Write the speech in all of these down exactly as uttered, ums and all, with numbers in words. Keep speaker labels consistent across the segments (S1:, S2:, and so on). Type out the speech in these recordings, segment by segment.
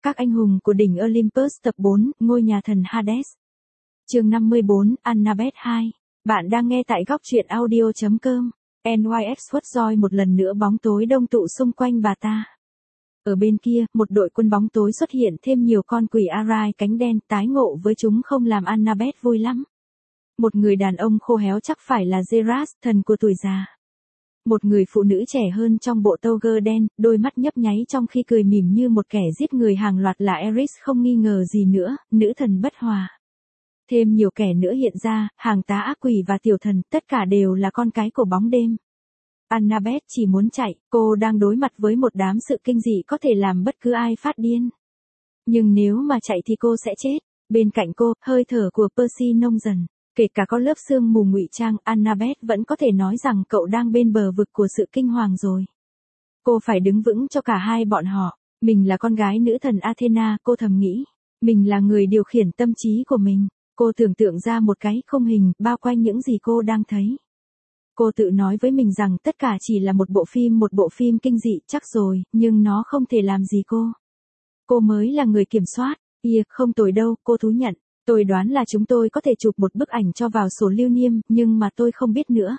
S1: Các anh hùng của đỉnh Olympus tập bốn, ngôi nhà thần Hades. Chương năm mươi bốn, Annabeth hai. Bạn đang nghe tại góc truyện audio chấm com. en i ích Swordjoy một lần nữa bóng tối đông tụ xung quanh bà ta. Ở bên kia, một đội quân bóng tối xuất hiện thêm nhiều con quỷ Arai cánh đen, tái ngộ với chúng không làm Annabeth vui lắm. Một người đàn ông khô héo chắc phải là Zeras, thần của tuổi già. Một người phụ nữ trẻ hơn trong bộ toga đen, đôi mắt nhấp nháy trong khi cười mỉm như một kẻ giết người hàng loạt là Eris không nghi ngờ gì nữa, nữ thần bất hòa. Thêm nhiều kẻ nữa hiện ra, hàng tá ác quỷ và tiểu thần, tất cả đều là con cái của bóng đêm. Annabeth chỉ muốn chạy, cô đang đối mặt với một đám sự kinh dị có thể làm bất cứ ai phát điên. Nhưng nếu mà chạy thì cô sẽ chết. Bên cạnh cô, hơi thở của Percy nông dần. Kể cả có lớp sương mù ngụy trang, Annabeth vẫn có thể nói rằng cậu đang bên bờ vực của sự kinh hoàng rồi. Cô phải đứng vững cho cả hai bọn họ. Mình là con gái nữ thần Athena, cô thầm nghĩ. Mình là người điều khiển tâm trí của mình. Cô tưởng tượng ra một cái khung hình bao quanh những gì cô đang thấy. Cô tự nói với mình rằng tất cả chỉ là một bộ phim, một bộ phim kinh dị chắc rồi, nhưng nó không thể làm gì cô. Cô mới là người kiểm soát. Yeah, không tồi đâu, cô thú nhận. Tôi đoán là chúng tôi có thể chụp một bức ảnh cho vào sổ lưu niệm, nhưng mà tôi không biết nữa.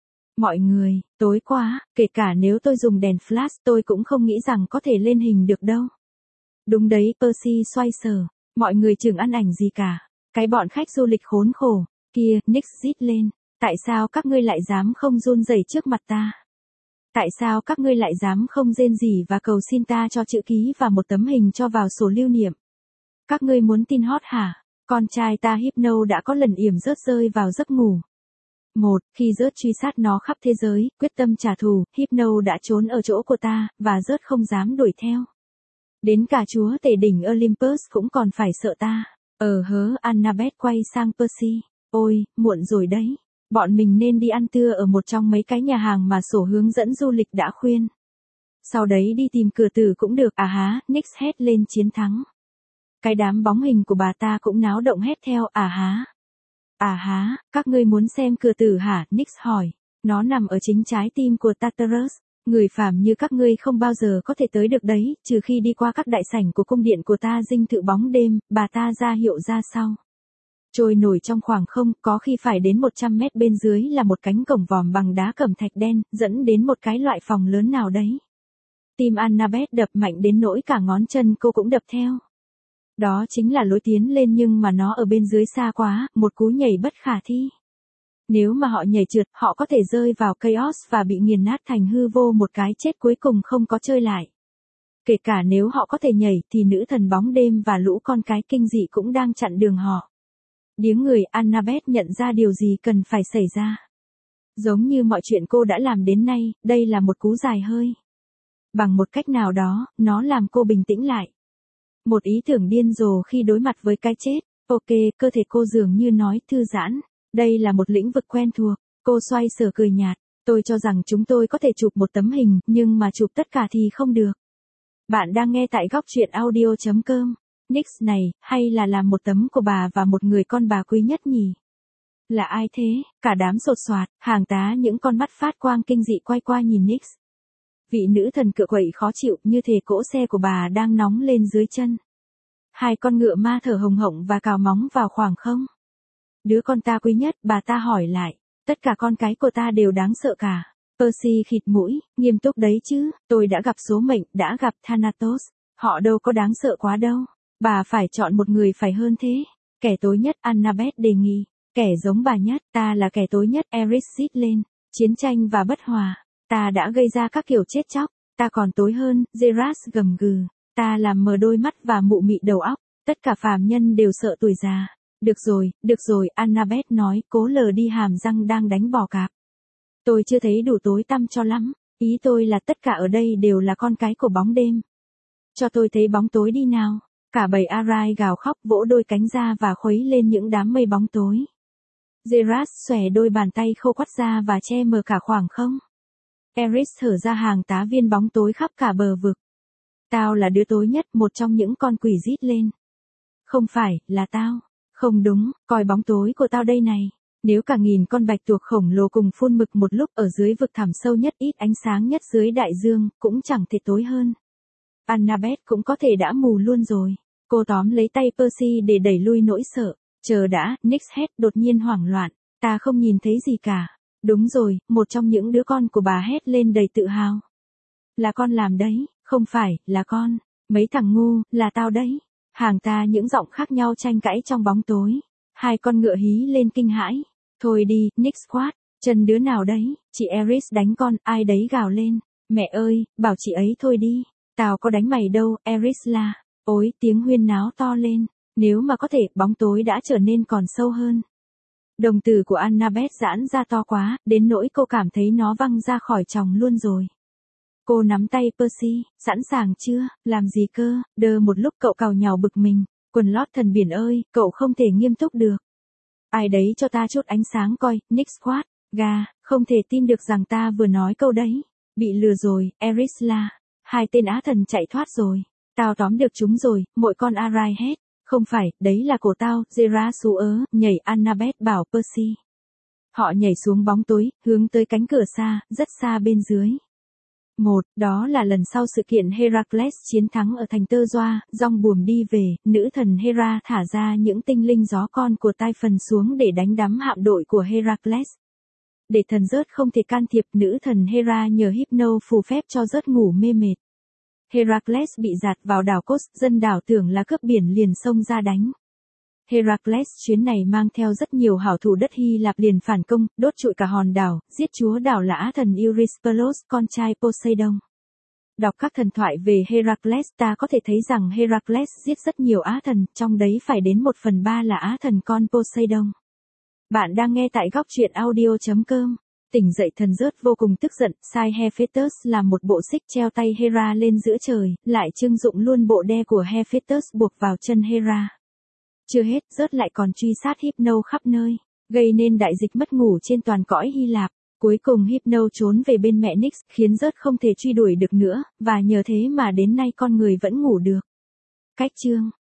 S1: Mọi người, tối quá, kể cả nếu tôi dùng đèn flash tôi cũng không nghĩ rằng có thể lên hình được đâu. Đúng đấy, Percy xoay sở. Mọi người chừng ăn ảnh gì cả. Cái bọn khách du lịch khốn khổ. Kia, Nick rít lên. Tại sao các ngươi lại dám không run rẩy trước mặt ta? Tại sao các ngươi lại dám không rên rỉ và cầu xin ta cho chữ ký và một tấm hình cho vào sổ lưu niệm? Các ngươi muốn tin hot hả? Con trai ta Hypno đã có lần yểm rớt rơi vào giấc ngủ. Một, khi rớt truy sát nó khắp thế giới, quyết tâm trả thù, Hypno đã trốn ở chỗ của ta, và rớt không dám đuổi theo. Đến cả chúa tể đỉnh Olympus cũng còn phải sợ ta. Ờ hớ, Annabeth quay sang Percy. Ôi, muộn rồi đấy. Bọn mình nên đi ăn trưa ở một trong mấy cái nhà hàng mà sổ hướng dẫn du lịch đã khuyên. Sau đấy đi tìm cửa tử cũng được. À há, Nick hét lên chiến thắng. Cái đám bóng hình của bà ta cũng náo động hét theo. À há. À há, các ngươi muốn xem cửa tử hả? Nick hỏi. Nó nằm ở chính trái tim của Tartarus. Người phàm như các ngươi không bao giờ có thể tới được đấy, trừ khi đi qua các đại sảnh của cung điện của ta dinh thự bóng đêm, bà ta ra hiệu ra sau. Trôi nổi trong khoảng không, có khi phải đến một trăm mét bên dưới là một cánh cổng vòm bằng đá cẩm thạch đen, dẫn đến một cái loại phòng lớn nào đấy. Tim Annabeth đập mạnh đến nỗi cả ngón chân cô cũng đập theo. Đó chính là lối tiến lên nhưng mà nó ở bên dưới xa quá, một cú nhảy bất khả thi. Nếu mà họ nhảy trượt, họ có thể rơi vào chaos và bị nghiền nát thành hư vô một cái chết cuối cùng không có chơi lại. Kể cả nếu họ có thể nhảy thì nữ thần bóng đêm và lũ con cái kinh dị cũng đang chặn đường họ. Điếng người, Annabeth nhận ra điều gì cần phải xảy ra. Giống như mọi chuyện cô đã làm đến nay, đây là một cú dài hơi. Bằng một cách nào đó, nó làm cô bình tĩnh lại. Một ý tưởng điên rồ khi đối mặt với cái chết. Ok, cơ thể cô dường như nói thư giãn. Đây là một lĩnh vực quen thuộc. Cô xoay sở cười nhạt. Tôi cho rằng chúng tôi có thể chụp một tấm hình, nhưng mà chụp tất cả thì không được. Bạn đang nghe tại góc truyện audio chấm com. Nix này, hay là làm một tấm của bà và một người con bà quý nhất nhỉ? Là ai thế? Cả đám sột soạt, hàng tá những con mắt phát quang kinh dị quay qua nhìn Nix. Vị nữ thần cựa quậy khó chịu như thể cỗ xe của bà đang nóng lên dưới chân. Hai con ngựa ma thở hồng hộc và cào móng vào khoảng không. Đứa con ta quý nhất, bà ta hỏi lại. Tất cả con cái của ta đều đáng sợ cả. Percy khịt mũi, nghiêm túc đấy chứ, tôi đã gặp số mệnh, đã gặp Thanatos. Họ đâu có đáng sợ quá đâu. Bà phải chọn một người phải hơn thế. Kẻ tối nhất, Annabeth đề nghị. Kẻ giống bà nhất, ta là kẻ tối nhất, Eris rít lên. Chiến tranh và bất hòa. Ta đã gây ra các kiểu chết chóc. Ta còn tối hơn, Zeras gầm gừ. Ta làm mờ đôi mắt và mụ mị đầu óc. Tất cả phàm nhân đều sợ tuổi già. Được rồi, được rồi, Annabeth nói, cố lờ đi hàm răng đang đánh bò cạp. Tôi chưa thấy đủ tối tăm cho lắm. Ý tôi là tất cả ở đây đều là con cái của bóng đêm. Cho tôi thấy bóng tối đi nào. Cả bầy Arai gào khóc vỗ đôi cánh ra và khuấy lên những đám mây bóng tối. Zeras xòe đôi bàn tay khô quắt ra và che mờ cả khoảng không. Eris thở ra hàng tá viên bóng tối khắp cả bờ vực. Tao là đứa tối nhất, một trong những con quỷ rít lên. Không phải, là tao. Không đúng, coi bóng tối của tao đây này. Nếu cả nghìn con bạch tuộc khổng lồ cùng phun mực một lúc ở dưới vực thẳm sâu nhất ít ánh sáng nhất dưới đại dương, cũng chẳng thể tối hơn. Annabeth cũng có thể đã mù luôn rồi. Cô tóm lấy tay Percy để đẩy lui nỗi sợ. Chờ đã, Nick hét đột nhiên hoảng loạn. Ta không nhìn thấy gì cả. Đúng rồi, một trong những đứa con của bà hét lên đầy tự hào. Là con làm đấy, không phải, là con. Mấy thằng ngu, là tao đấy. Hàng ta những giọng khác nhau tranh cãi trong bóng tối. Hai con ngựa hí lên kinh hãi. Thôi đi, Nick quát. Chân đứa nào đấy, chị Eris đánh con, ai đấy gào lên. Mẹ ơi, bảo chị ấy thôi đi. Tao có đánh mày đâu, Eris la. Ôi, tiếng huyên náo to lên. Nếu mà có thể, bóng tối đã trở nên còn sâu hơn. Đồng tử của Annabeth giãn ra to quá, đến nỗi cô cảm thấy nó văng ra khỏi tròng luôn rồi. Cô nắm tay Percy, sẵn sàng chưa, làm gì cơ, đơ một lúc cậu càu nhàu bực mình. Quần lót thần biển ơi, cậu không thể nghiêm túc được. Ai đấy cho ta chút ánh sáng coi, Nick quát. Gà, không thể tin được rằng ta vừa nói câu đấy. Bị lừa rồi, Eris la. Hai tên á thần chạy thoát rồi. Tao tóm được chúng rồi, mỗi con Arai hét. Không phải, đấy là cổ tao, Zera xú ớ, nhảy Annabeth bảo Percy. Họ nhảy xuống bóng tối, hướng tới cánh cửa xa, rất xa bên dưới. Một, đó là lần sau sự kiện Heracles chiến thắng ở thành Tơ Doa, dòng buồm đi về, nữ thần Hera thả ra những tinh linh gió con của Typhon xuống để đánh đắm hạm đội của Heracles. Để thần rớt không thể can thiệp, nữ thần Hera nhờ Hypno phù phép cho rớt ngủ mê mệt. Heracles bị dạt vào đảo Kos, dân đảo tưởng là cướp biển liền xông ra đánh. Heracles chuyến này mang theo rất nhiều hảo thủ đất Hy Lạp liền phản công, đốt trụi cả hòn đảo, giết chúa đảo là á thần Euryspelos, con trai Poseidon. Đọc các thần thoại về Heracles ta có thể thấy rằng Heracles giết rất nhiều á thần, trong đấy phải đến một phần ba là á thần con Poseidon. Bạn đang nghe tại góc truyện audio chấm com. Tỉnh dậy thần rớt vô cùng tức giận, sai Hephaestus làm một bộ xích treo tay Hera lên giữa trời, lại trưng dụng luôn bộ đe của Hephaestus buộc vào chân Hera. Chưa hết, rớt lại còn truy sát Hypno khắp nơi, gây nên đại dịch mất ngủ trên toàn cõi Hy Lạp. Cuối cùng Hypno trốn về bên mẹ Nyx, khiến rớt không thể truy đuổi được nữa, và nhờ thế mà đến nay con người vẫn ngủ được. Cách chương